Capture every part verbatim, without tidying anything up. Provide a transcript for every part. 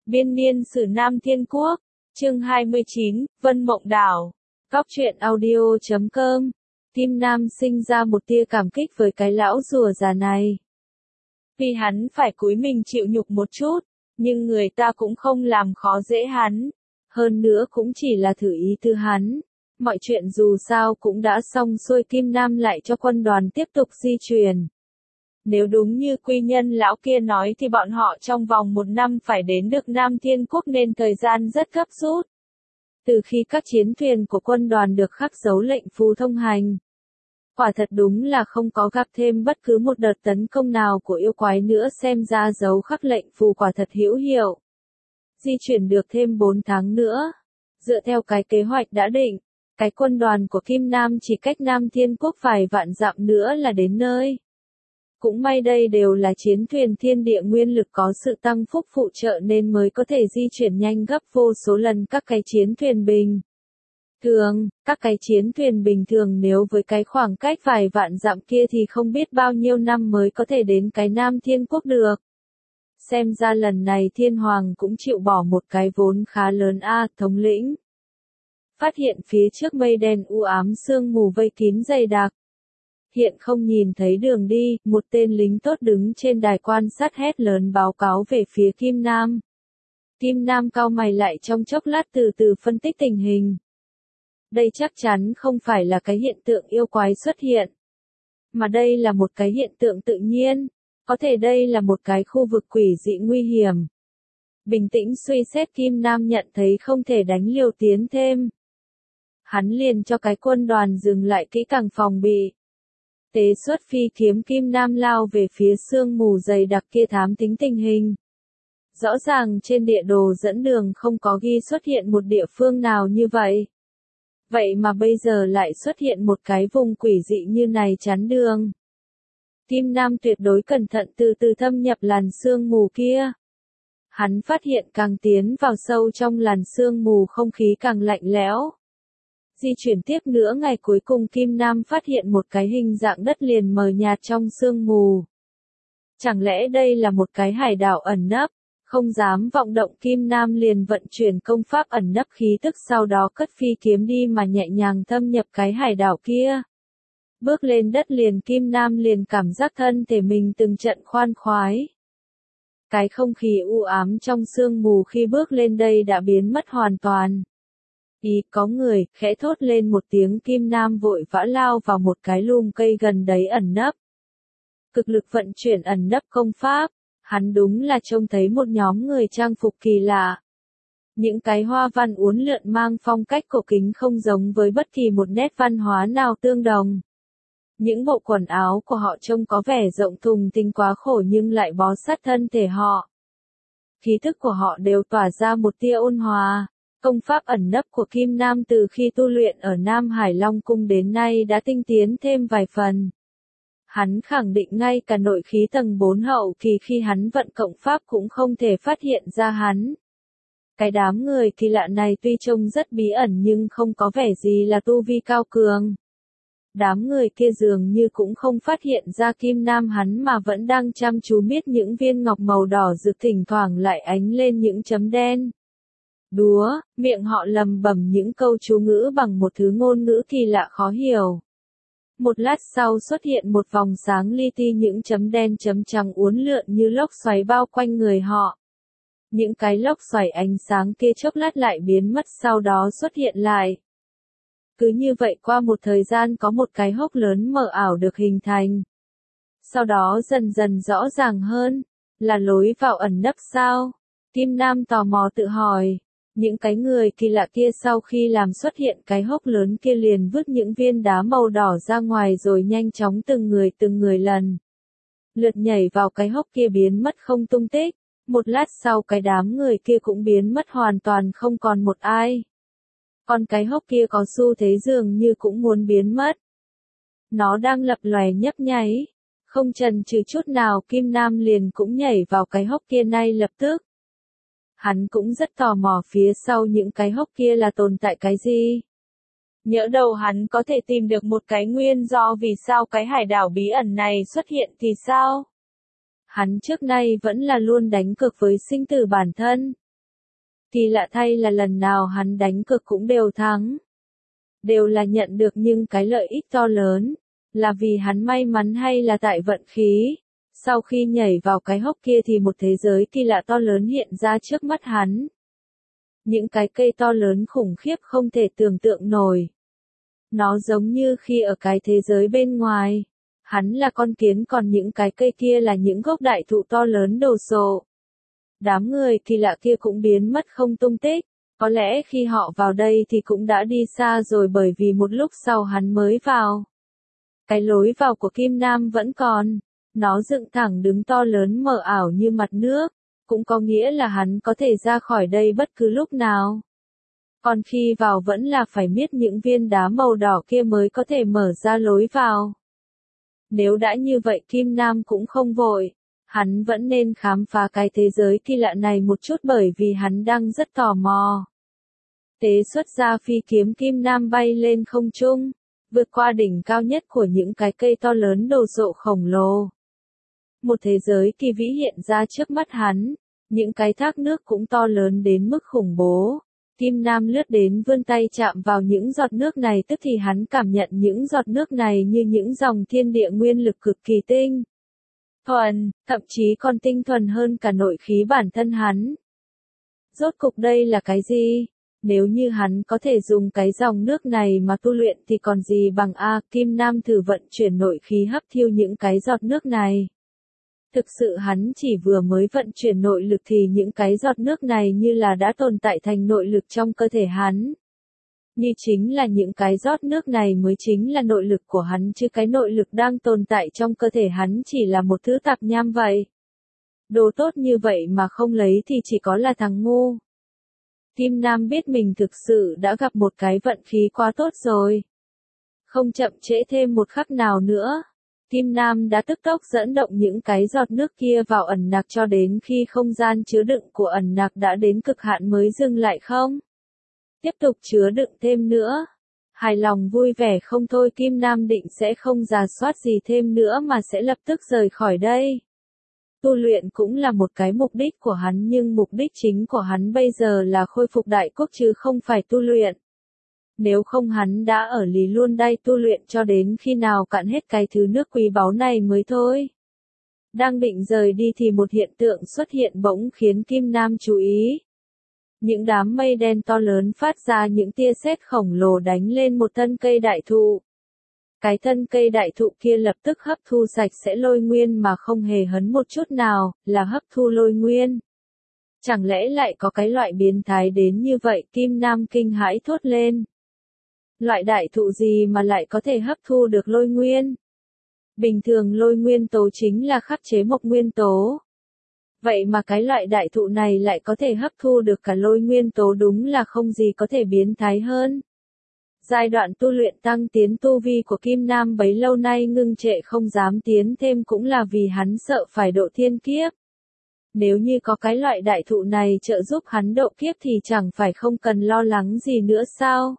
Biên niên sử Nam Thiên Quốc, chương hai mươi chín, Vân Mộng Đảo. Góc truyện audio chấm com. Kim Nam sinh ra một tia cảm kích với cái lão rùa già này. Vì hắn phải cúi mình chịu nhục một chút, nhưng người ta cũng không làm khó dễ hắn. Hơn nữa cũng chỉ là thử ý tư hắn. Mọi chuyện dù sao cũng đã xong xuôi, Kim Nam lại cho quân đoàn tiếp tục di chuyển. Nếu đúng như quy nhân lão kia nói thì bọn họ trong vòng một năm phải đến được Nam Thiên Quốc nên thời gian rất gấp rút. Từ khi các chiến thuyền của quân đoàn được khắc dấu lệnh phù thông hành, quả thật đúng là không có gặp thêm bất cứ một đợt tấn công nào của yêu quái nữa, xem ra dấu khắc lệnh phù quả thật hữu hiệu. Di chuyển được thêm bốn tháng nữa. Dựa theo cái kế hoạch đã định, cái quân đoàn của Kim Nam chỉ cách Nam Thiên Quốc vài vạn dặm nữa là đến nơi. Cũng may đây đều là chiến thuyền thiên địa nguyên lực có sự tăng phúc phụ trợ nên mới có thể di chuyển nhanh gấp vô số lần các cái chiến thuyền bình thường. Các cái chiến thuyền bình thường nếu với cái khoảng cách vài vạn dặm kia thì không biết bao nhiêu năm mới có thể đến cái Nam Thiên Quốc được. Xem ra lần này Thiên Hoàng cũng chịu bỏ một cái vốn khá lớn a. Thống lĩnh phát hiện phía trước mây đen u ám, sương mù vây kín dày đặc. Hiện không nhìn thấy đường đi, một tên lính tốt đứng trên đài quan sát hét lớn báo cáo về phía Kim Nam. Kim Nam cau mày lại trong chốc lát từ từ phân tích tình hình. Đây chắc chắn không phải là cái hiện tượng yêu quái xuất hiện, mà đây là một cái hiện tượng tự nhiên, có thể đây là một cái khu vực quỷ dị nguy hiểm. Bình tĩnh suy xét, Kim Nam nhận thấy không thể đánh liều tiến thêm. Hắn liền cho cái quân đoàn dừng lại kỹ càng phòng bị. Tế xuất phi kiếm, Kim Nam lao về phía sương mù dày đặc kia thám tính tình hình. Rõ ràng trên địa đồ dẫn đường không có ghi xuất hiện một địa phương nào như vậy. Vậy mà bây giờ lại xuất hiện một cái vùng quỷ dị như này chắn đường. Kim Nam tuyệt đối cẩn thận từ từ thâm nhập làn sương mù kia. Hắn phát hiện càng tiến vào sâu trong làn sương mù không khí càng lạnh lẽo. Di chuyển tiếp nữa, ngày cuối cùng Kim Nam phát hiện một cái hình dạng đất liền mờ nhạt trong sương mù. Chẳng lẽ đây là một cái hải đảo ẩn nấp? Không dám vọng động, Kim Nam liền vận chuyển công pháp ẩn nấp khí tức, sau đó cất phi kiếm đi mà nhẹ nhàng thâm nhập cái hải đảo kia. Bước lên đất liền, Kim Nam liền cảm giác thân thể mình từng trận khoan khoái. Cái không khí u ám trong sương mù khi bước lên đây đã biến mất hoàn toàn. Ý, có người, khẽ thốt lên một tiếng, Kim Nam vội vã lao vào một cái lùm cây gần đấy ẩn nấp. Cực lực vận chuyển ẩn nấp công pháp, hắn đúng là trông thấy một nhóm người trang phục kỳ lạ. Những cái hoa văn uốn lượn mang phong cách cổ kính không giống với bất kỳ một nét văn hóa nào tương đồng. Những bộ quần áo của họ trông có vẻ rộng thùng thình quá khổ nhưng lại bó sát thân thể họ. Khí thức của họ đều tỏa ra một tia ôn hòa. Công pháp ẩn nấp của Kim Nam từ khi tu luyện ở Nam Hải Long Cung đến nay đã tinh tiến thêm vài phần. Hắn khẳng định ngay cả nội khí tầng bốn hậu kỳ khi hắn vận cộng pháp cũng không thể phát hiện ra hắn. Cái đám người kỳ lạ này tuy trông rất bí ẩn nhưng không có vẻ gì là tu vi cao cường. Đám người kia dường như cũng không phát hiện ra Kim Nam hắn mà vẫn đang chăm chú miết những viên ngọc màu đỏ rực, thỉnh thoảng lại ánh lên những chấm đen. Đúa, miệng họ lầm bầm những câu chú ngữ bằng một thứ ngôn ngữ kỳ lạ khó hiểu. Một lát sau xuất hiện một vòng sáng li ti, những chấm đen chấm trắng uốn lượn như lốc xoáy bao quanh người họ. Những cái lốc xoáy ánh sáng kia chốc lát lại biến mất, sau đó xuất hiện lại. Cứ như vậy qua một thời gian có một cái hốc lớn mờ ảo được hình thành. Sau đó dần dần rõ ràng hơn, là lối vào ẩn nấp sao? Kim Nam tò mò tự hỏi. Những cái người kỳ lạ kia sau khi làm xuất hiện cái hốc lớn kia liền vứt những viên đá màu đỏ ra ngoài rồi nhanh chóng từng người từng người lần lượt nhảy vào cái hốc kia biến mất không tung tích. Một lát sau cái đám người kia cũng biến mất hoàn toàn, không còn một ai. Còn cái hốc kia có xu thế dường như cũng muốn biến mất. Nó đang lập lòe nhấp nháy. Không chần chừ chút nào, Kim Nam liền cũng nhảy vào cái hốc kia ngay lập tức. Hắn cũng rất tò mò phía sau những cái hốc kia là tồn tại cái gì. Nhỡ đầu hắn có thể tìm được một cái nguyên do vì sao cái hải đảo bí ẩn này xuất hiện thì sao? Hắn trước nay vẫn là luôn đánh cược với sinh tử bản thân. Kỳ lạ thay là lần nào hắn đánh cược cũng đều thắng. Đều là nhận được những cái lợi ích to lớn. Là vì hắn may mắn hay là tại vận khí. Sau khi nhảy vào cái hốc kia thì một thế giới kỳ lạ to lớn hiện ra trước mắt hắn. Những cái cây to lớn khủng khiếp không thể tưởng tượng nổi. Nó giống như khi ở cái thế giới bên ngoài. Hắn là con kiến còn những cái cây kia là những gốc đại thụ to lớn đồ sộ. Đám người kỳ lạ kia cũng biến mất không tung tích. Có lẽ khi họ vào đây thì cũng đã đi xa rồi bởi vì một lúc sau hắn mới vào. Cái lối vào của Kim Nam vẫn còn. Nó dựng thẳng đứng to lớn mờ ảo như mặt nước. Cũng có nghĩa là hắn có thể ra khỏi đây bất cứ lúc nào. Còn khi vào vẫn là phải miết những viên đá màu đỏ kia mới có thể mở ra lối vào. Nếu đã như vậy Kim Nam cũng không vội. Hắn vẫn nên khám phá cái thế giới kỳ lạ này một chút bởi vì hắn đang rất tò mò. Tế xuất ra phi kiếm Kim Nam bay lên không trung, vượt qua đỉnh cao nhất của những cái cây to lớn đồ sộ khổng lồ. Một thế giới kỳ vĩ hiện ra trước mắt hắn, những cái thác nước cũng to lớn đến mức khủng bố. Kim Nam lướt đến vươn tay chạm vào những giọt nước này tức thì hắn cảm nhận những giọt nước này như những dòng thiên địa nguyên lực cực kỳ tinh thuần, thậm chí còn tinh thuần hơn cả nội khí bản thân hắn. Rốt cục đây là cái gì? Nếu như hắn có thể dùng cái dòng nước này mà tu luyện thì còn gì bằng a. Kim Nam thử vận chuyển nội khí hấp thiêu những cái giọt nước này. Thực sự hắn chỉ vừa mới vận chuyển nội lực thì những cái giọt nước này như là đã tồn tại thành nội lực trong cơ thể hắn. Như chính là những cái giọt nước này mới chính là nội lực của hắn chứ cái nội lực đang tồn tại trong cơ thể hắn chỉ là một thứ tạp nham vậy. Đồ tốt như vậy mà không lấy thì chỉ có là thằng ngu. Kim Nam biết mình thực sự đã gặp một cái vận khí quá tốt rồi. Không chậm trễ thêm một khắc nào nữa. Kim Nam đã tức tốc dẫn động những cái giọt nước kia vào ẩn nặc cho đến khi không gian chứa đựng của ẩn nặc đã đến cực hạn mới dừng lại không. Tiếp tục chứa đựng thêm nữa. Hài lòng vui vẻ không thôi Kim Nam định sẽ không rà soát gì thêm nữa mà sẽ lập tức rời khỏi đây. Tu luyện cũng là một cái mục đích của hắn nhưng mục đích chính của hắn bây giờ là khôi phục đại quốc chứ không phải tu luyện. Nếu không hắn đã ở lì luôn đây tu luyện cho đến khi nào cạn hết cái thứ nước quý báu này mới thôi. Đang định rời đi thì một hiện tượng xuất hiện bỗng khiến Kim Nam chú ý. Những đám mây đen to lớn phát ra những tia sét khổng lồ đánh lên một thân cây đại thụ. Cái thân cây đại thụ kia lập tức hấp thu sạch sẽ lôi nguyên mà không hề hấn một chút nào, là hấp thu lôi nguyên. Chẳng lẽ lại có cái loại biến thái đến như vậy? Kim Nam kinh hãi thốt lên. Loại đại thụ gì mà lại có thể hấp thu được lôi nguyên? Bình thường lôi nguyên tố chính là khắc chế mộc nguyên tố. Vậy mà cái loại đại thụ này lại có thể hấp thu được cả lôi nguyên tố đúng là không gì có thể biến thái hơn. Giai đoạn tu luyện tăng tiến tu vi của Kim Nam bấy lâu nay ngưng trệ không dám tiến thêm cũng là vì hắn sợ phải độ thiên kiếp. Nếu như có cái loại đại thụ này trợ giúp hắn độ kiếp thì chẳng phải không cần lo lắng gì nữa sao?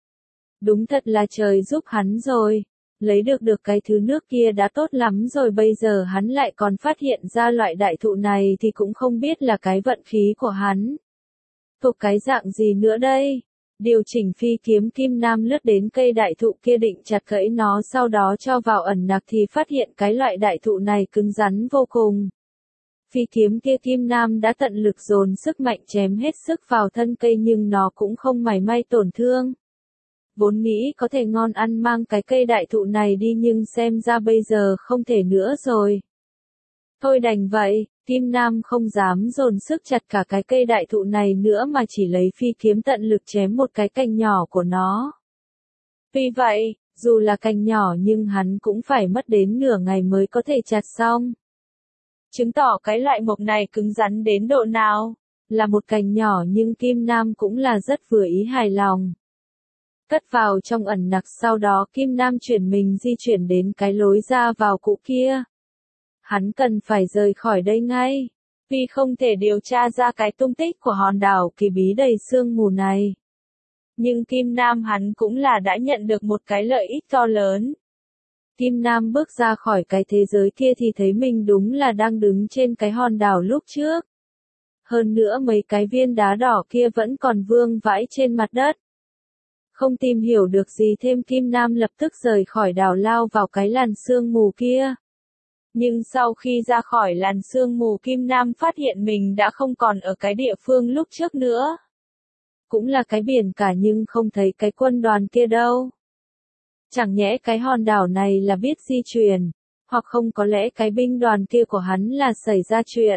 Đúng thật là trời giúp hắn rồi. Lấy được được cái thứ nước kia đã tốt lắm rồi bây giờ hắn lại còn phát hiện ra loại đại thụ này thì cũng không biết là cái vận khí của hắn. Thuộc cái dạng gì nữa đây? Điều chỉnh phi kiếm Kim Nam lướt đến cây đại thụ kia định chặt gãy nó sau đó cho vào ẩn nặc thì phát hiện cái loại đại thụ này cứng rắn vô cùng. Phi kiếm kia Kim Nam đã tận lực dồn sức mạnh chém hết sức vào thân cây nhưng nó cũng không mảy may tổn thương. Vốn nghĩ có thể ngon ăn mang cái cây đại thụ này đi nhưng xem ra bây giờ không thể nữa rồi. Thôi đành vậy, Kim Nam không dám dồn sức chặt cả cái cây đại thụ này nữa mà chỉ lấy phi kiếm tận lực chém một cái cành nhỏ của nó. Vì vậy, dù là cành nhỏ nhưng hắn cũng phải mất đến nửa ngày mới có thể chặt xong. Chứng tỏ cái loại mộc này cứng rắn đến độ nào, là một cành nhỏ nhưng Kim Nam cũng là rất vừa ý hài lòng. Cất vào trong ẩn nặc sau đó Kim Nam chuyển mình di chuyển đến cái lối ra vào cũ kia. Hắn cần phải rời khỏi đây ngay, vì không thể điều tra ra cái tung tích của hòn đảo kỳ bí đầy sương mù này. Nhưng Kim Nam hắn cũng là đã nhận được một cái lợi ích to lớn. Kim Nam bước ra khỏi cái thế giới kia thì thấy mình đúng là đang đứng trên cái hòn đảo lúc trước. Hơn nữa mấy cái viên đá đỏ kia vẫn còn vương vãi trên mặt đất. Không tìm hiểu được gì thêm, Kim Nam lập tức rời khỏi đảo lao vào cái làn sương mù kia. Nhưng sau khi ra khỏi làn sương mù, Kim Nam phát hiện mình đã không còn ở cái địa phương lúc trước nữa. Cũng là cái biển cả nhưng không thấy cái quân đoàn kia đâu. Chẳng nhẽ cái hòn đảo này là biết di chuyển, hoặc không có lẽ cái binh đoàn kia của hắn là xảy ra chuyện.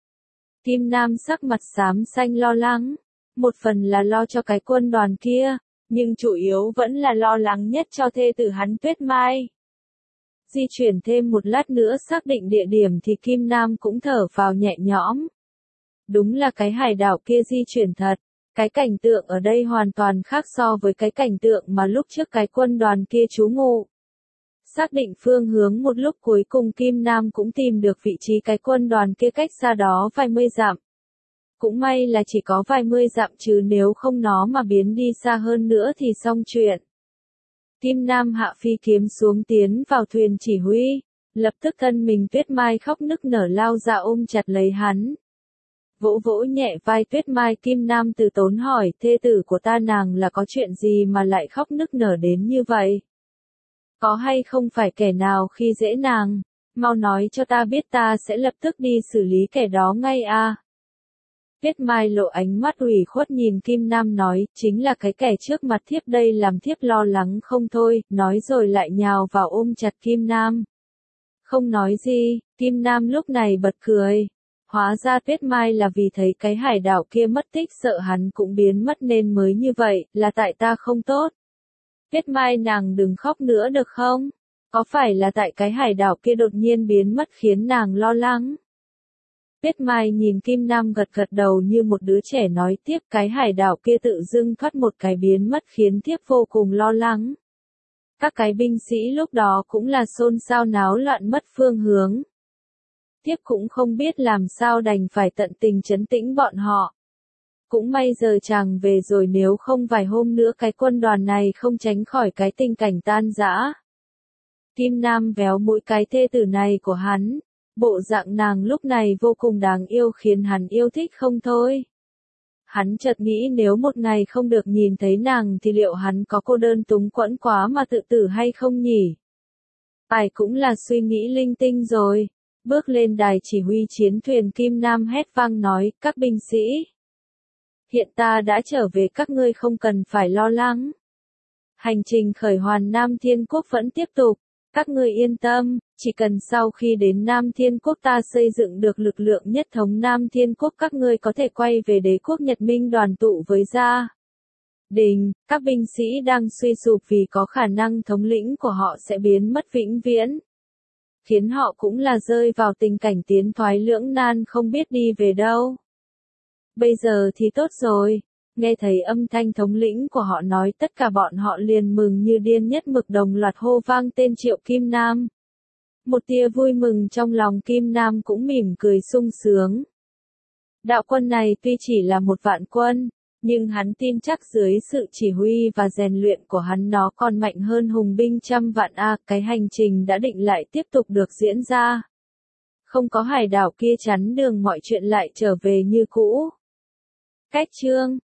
Kim Nam sắc mặt xám xanh lo lắng, một phần là lo cho cái quân đoàn kia, nhưng chủ yếu vẫn là lo lắng nhất cho thê tử hắn Tuyết Mai. Di chuyển thêm một lát nữa xác định địa điểm thì Kim Nam cũng thở vào nhẹ nhõm. Đúng là cái hải đảo kia di chuyển thật, cái cảnh tượng ở đây hoàn toàn khác so với cái cảnh tượng mà lúc trước cái quân đoàn kia trú ngụ. Xác định phương hướng một lúc cuối cùng Kim Nam cũng tìm được vị trí cái quân đoàn kia cách xa đó vài mươi dặm. Cũng may là chỉ có vài mươi dặm chứ nếu không nó mà biến đi xa hơn nữa thì xong chuyện. Kim Nam hạ phi kiếm xuống tiến vào thuyền chỉ huy, lập tức thân mình Tuyết Mai khóc nức nở lao ra ôm chặt lấy hắn. Vỗ vỗ nhẹ vai Tuyết Mai, Kim Nam từ tốn hỏi, thê tử của ta nàng là có chuyện gì mà lại khóc nức nở đến như vậy? Có hay không phải kẻ nào khi dễ nàng? Mau nói cho ta biết, ta sẽ lập tức đi xử lý kẻ đó ngay a. Tuyết Mai lộ ánh mắt ủy khuất nhìn Kim Nam nói, chính là cái kẻ trước mặt thiếp đây làm thiếp lo lắng không thôi, nói rồi lại nhào vào ôm chặt Kim Nam. Không nói gì, Kim Nam lúc này bật cười. Hóa ra Tuyết Mai là vì thấy cái hải đảo kia mất tích sợ hắn cũng biến mất nên mới như vậy, là tại ta không tốt. Tuyết Mai nàng đừng khóc nữa được không? Có phải là tại cái hải đảo kia đột nhiên biến mất khiến nàng lo lắng? Tuyết Mai nhìn Kim Nam gật gật đầu như một đứa trẻ nói tiếp, cái hải đảo kia tự dưng thoát một cái biến mất khiến thiếp vô cùng lo lắng. Các cái binh sĩ lúc đó cũng là xôn xao náo loạn mất phương hướng. Thiếp cũng không biết làm sao đành phải tận tình trấn tĩnh bọn họ. Cũng may giờ chàng về rồi, nếu không vài hôm nữa cái quân đoàn này không tránh khỏi cái tình cảnh tan rã. Kim Nam véo mũi cái thê tử này của hắn. Bộ dạng nàng lúc này vô cùng đáng yêu khiến hắn yêu thích không thôi. Hắn chợt nghĩ nếu một ngày không được nhìn thấy nàng thì liệu hắn có cô đơn túng quẫn quá mà tự tử hay không nhỉ? Tài cũng là suy nghĩ linh tinh rồi. Bước lên đài chỉ huy chiến thuyền, Kim Nam hét vang nói, các binh sĩ. Hiện ta đã trở về, các ngươi không cần phải lo lắng. Hành trình khởi hoàn Nam Thiên Quốc vẫn tiếp tục. Các ngươi yên tâm, chỉ cần sau khi đến Nam Thiên Quốc ta xây dựng được lực lượng nhất thống Nam Thiên Quốc, các ngươi có thể quay về đế quốc Nhật Minh đoàn tụ với gia đình. Các binh sĩ đang suy sụp vì có khả năng thống lĩnh của họ sẽ biến mất vĩnh viễn. Khiến họ cũng là rơi vào tình cảnh tiến thoái lưỡng nan không biết đi về đâu. Bây giờ thì tốt rồi. Nghe thấy âm thanh thống lĩnh của họ nói, tất cả bọn họ liền mừng như điên, nhất mực đồng loạt hô vang tên Triệu Kim Nam. Một tia vui mừng trong lòng Kim Nam cũng mỉm cười sung sướng. Đạo quân này tuy chỉ là một vạn quân, nhưng hắn tin chắc dưới sự chỉ huy và rèn luyện của hắn nó còn mạnh hơn hùng binh trăm vạn a. Cái hành trình đã định lại tiếp tục được diễn ra. Không có hải đảo kia chắn đường, mọi chuyện lại trở về như cũ. Cách chương